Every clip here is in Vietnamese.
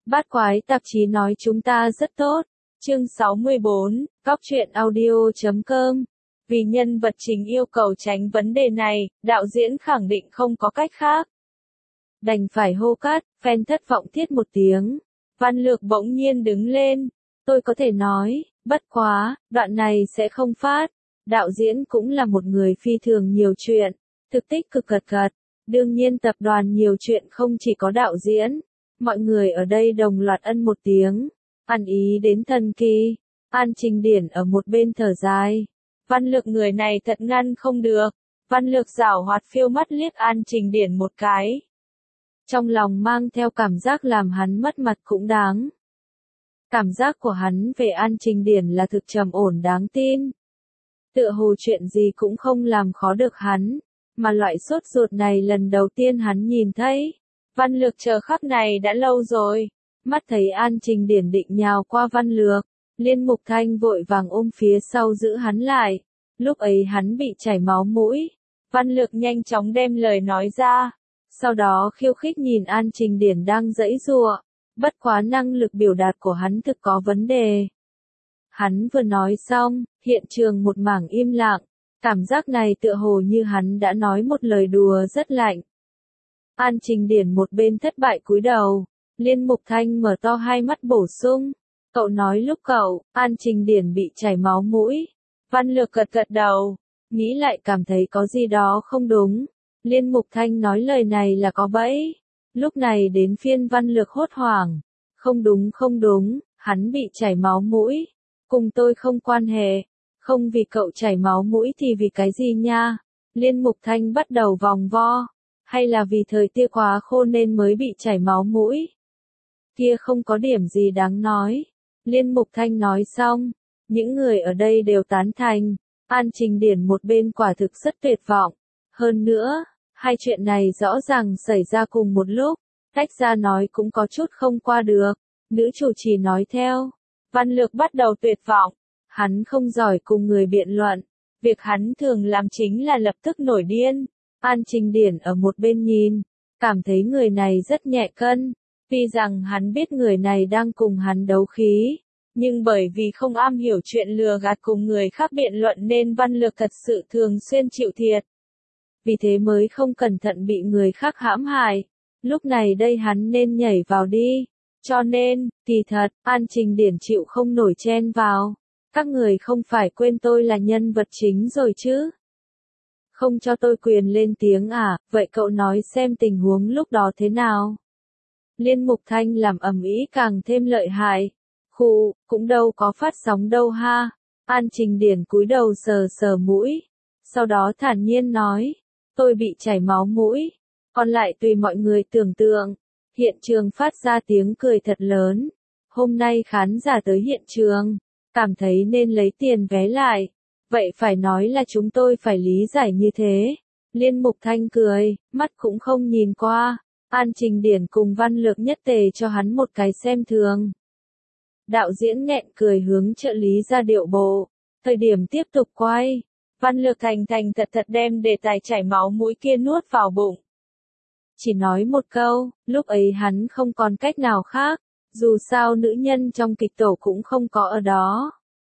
Bát Quái tạp chí nói chúng ta rất tốt. Chương 64, Góc truyện audio.com. Vì nhân vật chính yêu cầu tránh vấn đề này, đạo diễn khẳng định không có cách khác. Đành phải hô cắt, fan thất vọng thiết một tiếng. Văn Lược bỗng nhiên đứng lên. Tôi có thể nói, bất quá, đoạn này sẽ không phát. Đạo diễn cũng là một người phi thường nhiều chuyện, thực tích cực cật cật. Đương nhiên tập đoàn nhiều chuyện không chỉ có đạo diễn. Mọi người ở đây đồng loạt ân một tiếng. Ăn ý đến thần kỳ. An Trình Điển ở một bên thở dài. Văn Lược người này thật ngăn không được. Văn Lược giảo hoạt phiêu mắt liếc An Trình Điển một cái. Trong lòng mang theo cảm giác làm hắn mất mặt cũng đáng. Cảm giác của hắn về An Trình Điển là thực trầm ổn đáng tin. Tựa hồ chuyện gì cũng không làm khó được hắn, mà loại sốt ruột này lần đầu tiên hắn nhìn thấy. Văn Lược chờ khắc này đã lâu rồi. Mắt thấy An Trình Điển định nhào qua Văn Lược, Liên Mục Thanh vội vàng ôm phía sau giữ hắn lại. Lúc ấy hắn bị chảy máu mũi. Văn Lược nhanh chóng đem lời nói ra. Sau đó khiêu khích nhìn An Trình Điển đang giãy giụa. Bất quá năng lực biểu đạt của hắn thực có vấn đề. Hắn vừa nói xong, hiện trường một mảng im lặng. Cảm giác này tựa hồ như hắn đã nói một lời đùa rất lạnh. An Trình Điển một bên thất bại cúi đầu. Liên Mục Thanh mở to hai mắt bổ sung. Cậu nói lúc cậu, An Trình Điển bị chảy máu mũi. Văn Lược gật gật đầu. Nghĩ lại cảm thấy có gì đó không đúng. Liên Mục Thanh nói lời này là có bẫy. Lúc này đến phiên Văn Lược hốt hoảng. Không đúng, hắn bị chảy máu mũi. Cùng tôi không quan hệ. Không vì cậu chảy máu mũi thì vì cái gì nha? Liên Mục Thanh bắt đầu vòng vo. Hay là vì thời tiết quá khô nên mới bị chảy máu mũi? Kia không có điểm gì đáng nói. Liên Mục Thanh nói xong. Những người ở đây đều tán thành. An Trình Điển một bên quả thực rất tuyệt vọng. Hơn nữa, hai chuyện này rõ ràng xảy ra cùng một lúc. Tách ra nói cũng có chút không qua được. Nữ chủ trì nói theo. Văn Lược bắt đầu tuyệt vọng. Hắn không giỏi cùng người biện luận. Việc hắn thường làm chính là lập tức nổi điên. An Trình Điển ở một bên nhìn. Cảm thấy người này rất nhẹ cân. Tuy rằng hắn biết người này đang cùng hắn đấu khí. Nhưng bởi vì không am hiểu chuyện lừa gạt cùng người khác biện luận nên Văn Lược thật sự thường xuyên chịu thiệt. Vì thế mới không cẩn thận bị người khác hãm hại. Lúc này đây hắn nên nhảy vào đi. Cho nên, kỳ thật, An Trình Điển chịu không nổi chen vào. Các người không phải quên tôi là nhân vật chính rồi chứ? Không cho tôi quyền lên tiếng à, vậy cậu nói xem tình huống lúc đó thế nào? Liên Mục Thanh làm ầm ĩ càng thêm lợi hại. Khụ, cũng đâu có phát sóng đâu ha. An Trình Điển cúi đầu sờ sờ mũi. Sau đó thản nhiên nói, tôi bị chảy máu mũi. Còn lại tùy mọi người tưởng tượng. Hiện trường phát ra tiếng cười thật lớn. Hôm nay khán giả tới hiện trường, cảm thấy nên lấy tiền vé lại. Vậy phải nói là chúng tôi phải lý giải như thế. Liên Mục Thanh cười, mắt cũng không nhìn qua. An Trình Điển cùng Văn Lược nhất tề cho hắn một cái xem thường. Đạo diễn nghẹn cười hướng trợ lý ra điệu bộ. Thời điểm tiếp tục quay. Văn Lược thành thật đem đề tài chảy máu mũi kia nuốt vào bụng. Chỉ nói một câu, lúc ấy hắn không còn cách nào khác. Dù sao nữ nhân trong kịch tổ cũng không có ở đó.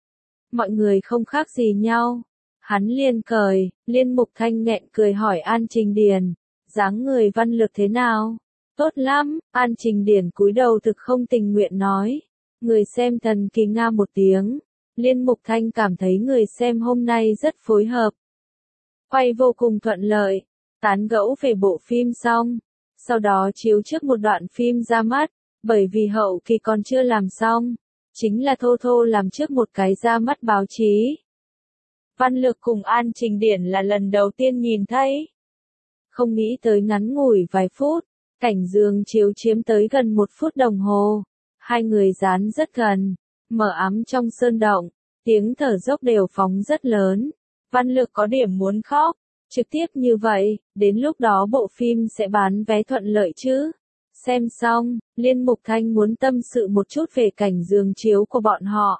Mọi người không khác gì nhau. Hắn liền cười, Liên Mục Thanh nghẹn cười hỏi An Trình Điển. Dáng người Văn Lược thế nào? Tốt lắm, An Trình Điển cúi đầu thực không tình nguyện nói. Người xem thần kỳ nga một tiếng. Liên Mục Thanh cảm thấy người xem hôm nay rất phối hợp. Quay vô cùng thuận lợi. Tán gẫu về bộ phim xong. Sau đó chiếu trước một đoạn phim ra mắt. Bởi vì hậu kỳ còn chưa làm xong. Chính là thô thô làm trước một cái ra mắt báo chí. Văn Lược cùng An Trình Điển là lần đầu tiên nhìn thấy. Không nghĩ tới ngắn ngủi vài phút. Cảnh giường chiếu chiếm tới gần 1 phút đồng hồ. Hai người dán rất gần. Mở ấm trong sơn động. Tiếng thở dốc đều phóng rất lớn. Văn Lược có điểm muốn khóc. Trực tiếp như vậy, đến lúc đó bộ phim sẽ bán vé thuận lợi chứ. Xem xong, Liên Mục Thanh muốn tâm sự một chút về cảnh giường chiếu của bọn họ.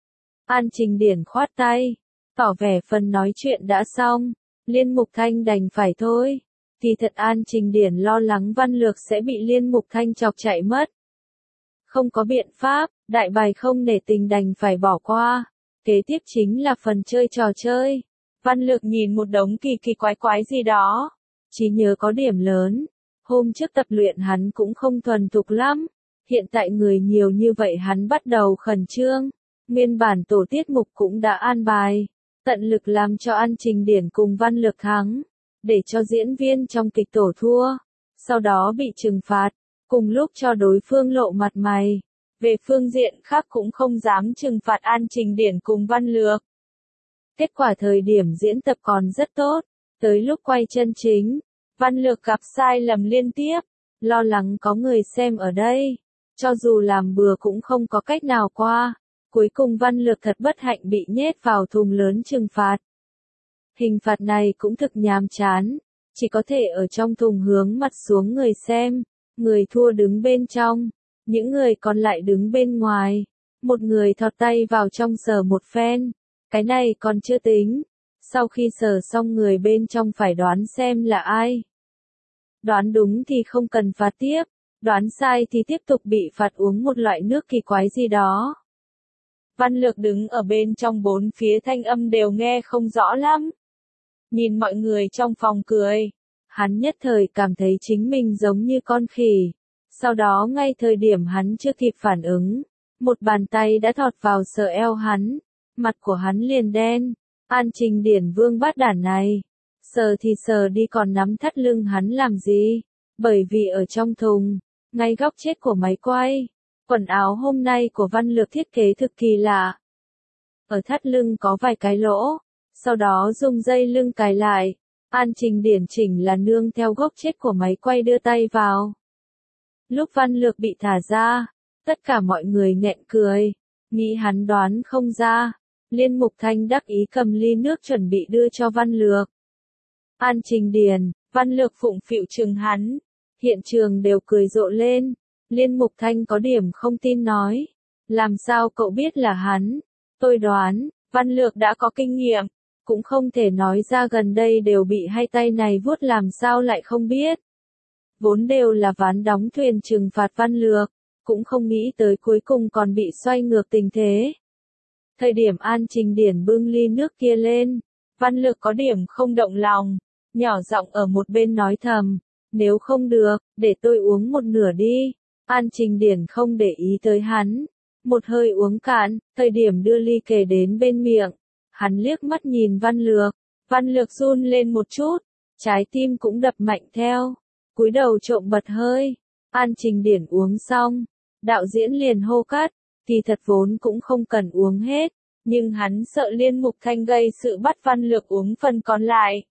An Trình Điển khoát tay, tỏ vẻ phần nói chuyện đã xong. Liên Mục Thanh đành phải thôi. Thì thật An Trình Điển lo lắng Văn Lược sẽ bị Liên Mục Thanh chọc chạy mất. Không có biện pháp, đại bày không nể tình đành phải bỏ qua. Kế tiếp chính là phần chơi trò chơi. Văn Lược nhìn một đống kỳ kỳ quái quái gì đó. Trí nhớ có điểm lớn. Hôm trước tập luyện hắn cũng không thuần thục lắm. Hiện tại người nhiều như vậy hắn bắt đầu khẩn trương. Nguyên bản tổ tiết mục cũng đã an bài. Tận lực làm cho An Trình Điển cùng Văn Lược thắng. Để cho diễn viên trong kịch tổ thua. Sau đó bị trừng phạt. Cùng lúc cho đối phương lộ mặt mày. Về phương diện khác cũng không dám trừng phạt An Trình Điển cùng Văn Lược. Kết quả thời điểm diễn tập còn rất tốt. Tới lúc quay chân chính, Văn Lược gặp sai lầm liên tiếp. Lo lắng có người xem ở đây. Cho dù làm bừa cũng không có cách nào qua. Cuối cùng Văn Lược thật bất hạnh bị nhét vào thùng lớn trừng phạt. Hình phạt này cũng thực nhàm chán. Chỉ có thể ở trong thùng hướng mặt xuống người xem. Người thua đứng bên trong. Những người còn lại đứng bên ngoài. Một người thọt tay vào trong sờ một phen. Cái này còn chưa tính. Sau khi sờ xong người bên trong phải đoán xem là ai. Đoán đúng thì không cần phạt tiếp. Đoán sai thì tiếp tục bị phạt uống một loại nước kỳ quái gì đó. Văn Lược đứng ở bên trong bốn phía thanh âm đều nghe không rõ lắm. Nhìn mọi người trong phòng cười. Hắn nhất thời cảm thấy chính mình giống như con khỉ. Sau đó ngay thời điểm hắn chưa kịp phản ứng. Một bàn tay đã thọt vào sờ eo hắn. Mặt của hắn liền đen. An Trình Điển vương bát đản này. Sờ thì sờ đi còn nắm thắt lưng hắn làm gì. Bởi vì ở trong thùng. Ngay góc chết của máy quay. Quần áo hôm nay của Văn Lược thiết kế thực kỳ lạ. Ở thắt lưng có vài cái lỗ. Sau đó dùng dây lưng cài lại. An Trình Điển chỉnh là nương theo góc chết của máy quay đưa tay vào. Lúc Văn Lược bị thả ra. Tất cả mọi người nghẹn cười. Nghĩ hắn đoán không ra. Liên Mục Thanh đắc ý cầm ly nước chuẩn bị đưa cho Văn Lược. An Trình Điển, Văn Lược phụng phịu chừng hắn. Hiện trường đều cười rộ lên. Liên Mục Thanh có điểm không tin nói. Làm sao cậu biết là hắn? Tôi đoán, Văn Lược đã có kinh nghiệm. Cũng không thể nói ra gần đây đều bị hai tay này vuốt làm sao lại không biết. Vốn đều là ván đóng thuyền trừng phạt Văn Lược. Cũng không nghĩ tới cuối cùng còn bị xoay ngược tình thế. Thời điểm An Trình Điển bưng ly nước kia lên. Văn Lược có điểm không động lòng. Nhỏ giọng ở một bên nói thầm. Nếu không được, để tôi uống một nửa đi. An Trình Điển không để ý tới hắn. Một hơi uống cạn, thời điểm đưa ly kề đến bên miệng. Hắn liếc mắt nhìn Văn Lược. Văn Lược run lên một chút. Trái tim cũng đập mạnh theo. Cúi đầu trộm bật hơi. An Trình Điển uống xong. Đạo diễn liền hô cắt. Thì thật vốn cũng không cần uống hết. Nhưng hắn sợ Liên Mục Thanh gây sự bắt Văn Lược uống phần còn lại.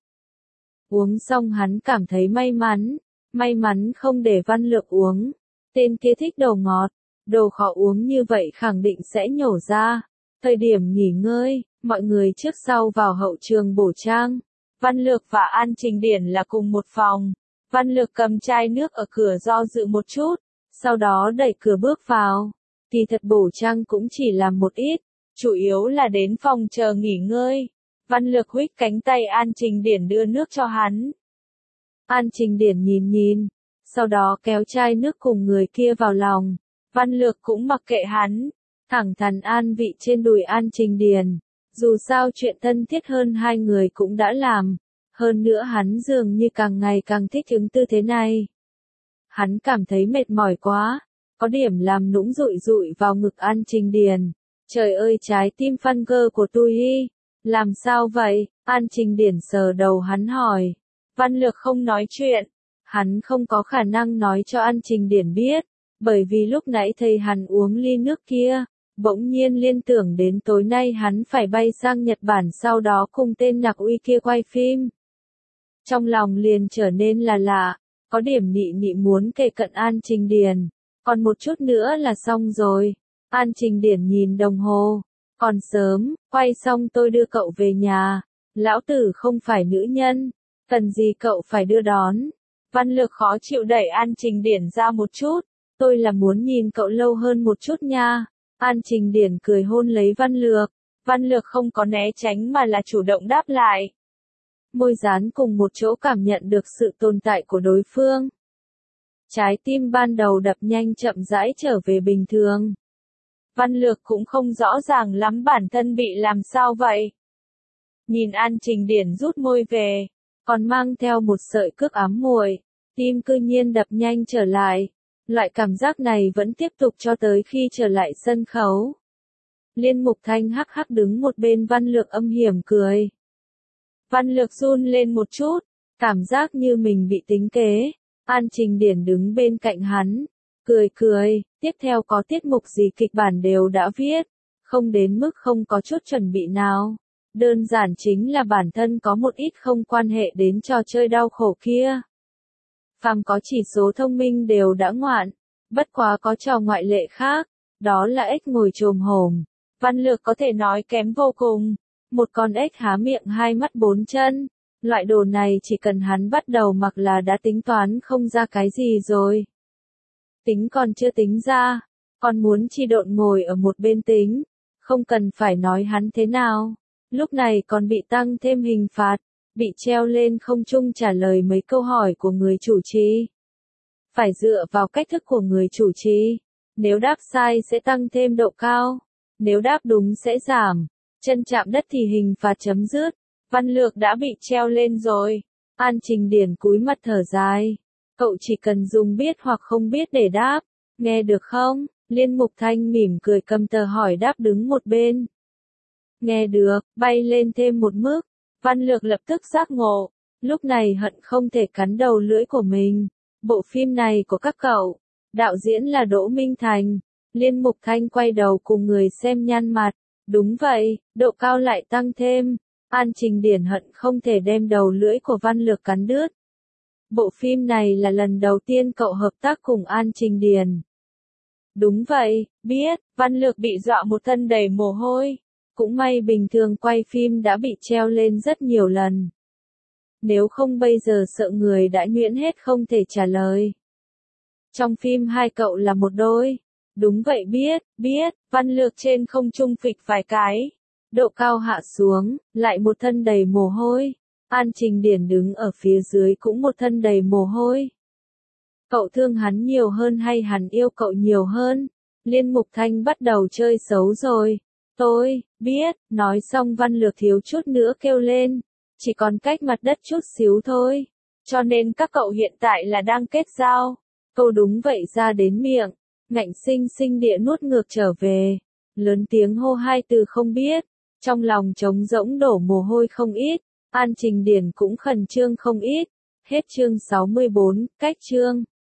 Uống xong hắn cảm thấy may mắn. May mắn không để Văn Lược uống. Tên kia thích đồ ngọt. Đồ khó uống như vậy khẳng định sẽ nhổ ra. Thời điểm nghỉ ngơi, mọi người trước sau vào hậu trường bổ trang. Văn Lược và An Trình Điển là cùng một phòng. Văn Lược cầm chai nước ở cửa do dự một chút. Sau đó đẩy cửa bước vào. Kỳ thật bổ trang cũng chỉ làm một ít. Chủ yếu là đến phòng chờ nghỉ ngơi. Văn Lược huých cánh tay An Trình Điển đưa nước cho hắn. An Trình Điển nhìn. Sau đó kéo chai nước cùng người kia vào lòng. Văn Lược cũng mặc kệ hắn. Thẳng thắn an vị trên đùi An Trình Điển. Dù sao chuyện thân thiết hơn hai người cũng đã làm. Hơn nữa hắn dường như càng ngày càng thích ứng tư thế này. Hắn cảm thấy mệt mỏi quá. Có điểm làm nũng rụi rụi vào ngực An Trình Điển. Trời ơi trái tim fan girl của tôi y. Làm sao vậy? An Trình Điển sờ đầu hắn hỏi. Văn Lược không nói chuyện. Hắn không có khả năng nói cho An Trình Điển biết. Bởi vì lúc nãy thấy hắn uống ly nước kia. Bỗng nhiên liên tưởng đến tối nay hắn phải bay sang Nhật Bản sau đó cùng tên Nhạc Uy kia quay phim. Trong lòng liền trở nên là lạ. Có điểm nị muốn kề cận An Trình Điển. Còn một chút nữa là xong rồi. An Trình Điển nhìn đồng hồ. Còn sớm, quay xong tôi đưa cậu về nhà. Lão tử không phải nữ nhân. Cần gì cậu phải đưa đón. Văn Lược khó chịu đẩy An Trình Điển ra một chút. Tôi là muốn nhìn cậu lâu hơn một chút nha. An Trình Điển cười hôn lấy Văn Lược. Văn Lược không có né tránh mà là chủ động đáp lại. Môi dán cùng một chỗ cảm nhận được sự tồn tại của đối phương. Trái tim ban đầu đập nhanh chậm rãi trở về bình thường. Văn Lược cũng không rõ ràng lắm bản thân bị làm sao vậy. Nhìn An Trình Điển rút môi về, còn mang theo một sợi cước ám muội, tim cư nhiên đập nhanh trở lại. Loại cảm giác này vẫn tiếp tục cho tới khi trở lại sân khấu. Liên Mục Thanh hắc hắc đứng một bên Văn Lược âm hiểm cười. Văn Lược run lên một chút, cảm giác như mình bị tính kế. An Trình Điển đứng bên cạnh hắn, cười cười, tiếp theo có tiết mục gì kịch bản đều đã viết, không đến mức không có chút chuẩn bị nào. Đơn giản chính là bản thân có một ít không quan hệ đến trò chơi đau khổ kia. Phàm có chỉ số thông minh đều đã ngoạn, bất quá có trò ngoại lệ khác, đó là ếch ngồi chồm hổm. Văn Lược có thể nói kém vô cùng, một con ếch há miệng hai mắt bốn chân, loại đồ này chỉ cần hắn bắt đầu mặc là đã tính toán không ra cái gì rồi. Tính còn chưa tính ra, còn muốn chi độn ngồi ở một bên tính, không cần phải nói hắn thế nào, lúc này còn bị tăng thêm hình phạt, bị treo lên không trung trả lời mấy câu hỏi của người chủ trì. Phải dựa vào cách thức của người chủ trì, nếu đáp sai sẽ tăng thêm độ cao, nếu đáp đúng sẽ giảm, chân chạm đất thì hình phạt chấm dứt. Văn Lược đã bị treo lên rồi. An Trình Điển cúi mặt thở dài. Cậu chỉ cần dùng biết hoặc không biết để đáp. Nghe được không? Liên Mục Thanh mỉm cười cầm tờ hỏi đáp đứng một bên. Nghe được, bay lên thêm một mức. Văn Lược lập tức giác ngộ. Lúc này hận không thể cắn đầu lưỡi của mình. Bộ phim này của các cậu. Đạo diễn là Đỗ Minh Thành. Liên Mục Thanh quay đầu cùng người xem nhăn mặt. Đúng vậy, độ cao lại tăng thêm. An Trình Điển hận không thể đem đầu lưỡi của Văn Lược cắn đứt. Bộ phim này là lần đầu tiên cậu hợp tác cùng An Trình Điển. Đúng vậy, biết, Văn Lược bị dọa một thân đầy mồ hôi. Cũng may bình thường quay phim đã bị treo lên rất nhiều lần. Nếu không bây giờ sợ người đã nhuyễn hết không thể trả lời. Trong phim hai cậu là một đôi. Đúng vậy biết, Văn Lược trên không trung phịch vài cái. Độ cao hạ xuống, lại một thân đầy mồ hôi. An Trình Điển đứng ở phía dưới cũng một thân đầy mồ hôi. Cậu thương hắn nhiều hơn hay hắn yêu cậu nhiều hơn? Liên Mục Thanh bắt đầu chơi xấu rồi. Tôi, biết, nói xong Văn Lược thiếu chút nữa kêu lên. Chỉ còn cách mặt đất chút xíu thôi. Cho nên các cậu hiện tại là đang kết giao. Câu đúng vậy ra đến miệng. Ngạnh sinh sinh địa nuốt ngược trở về. Lớn tiếng hô hai từ không biết. Trong lòng trống rỗng đổ mồ hôi không ít, An Trình Điển cũng khẩn trương không ít. Hết chương 64, cách chương.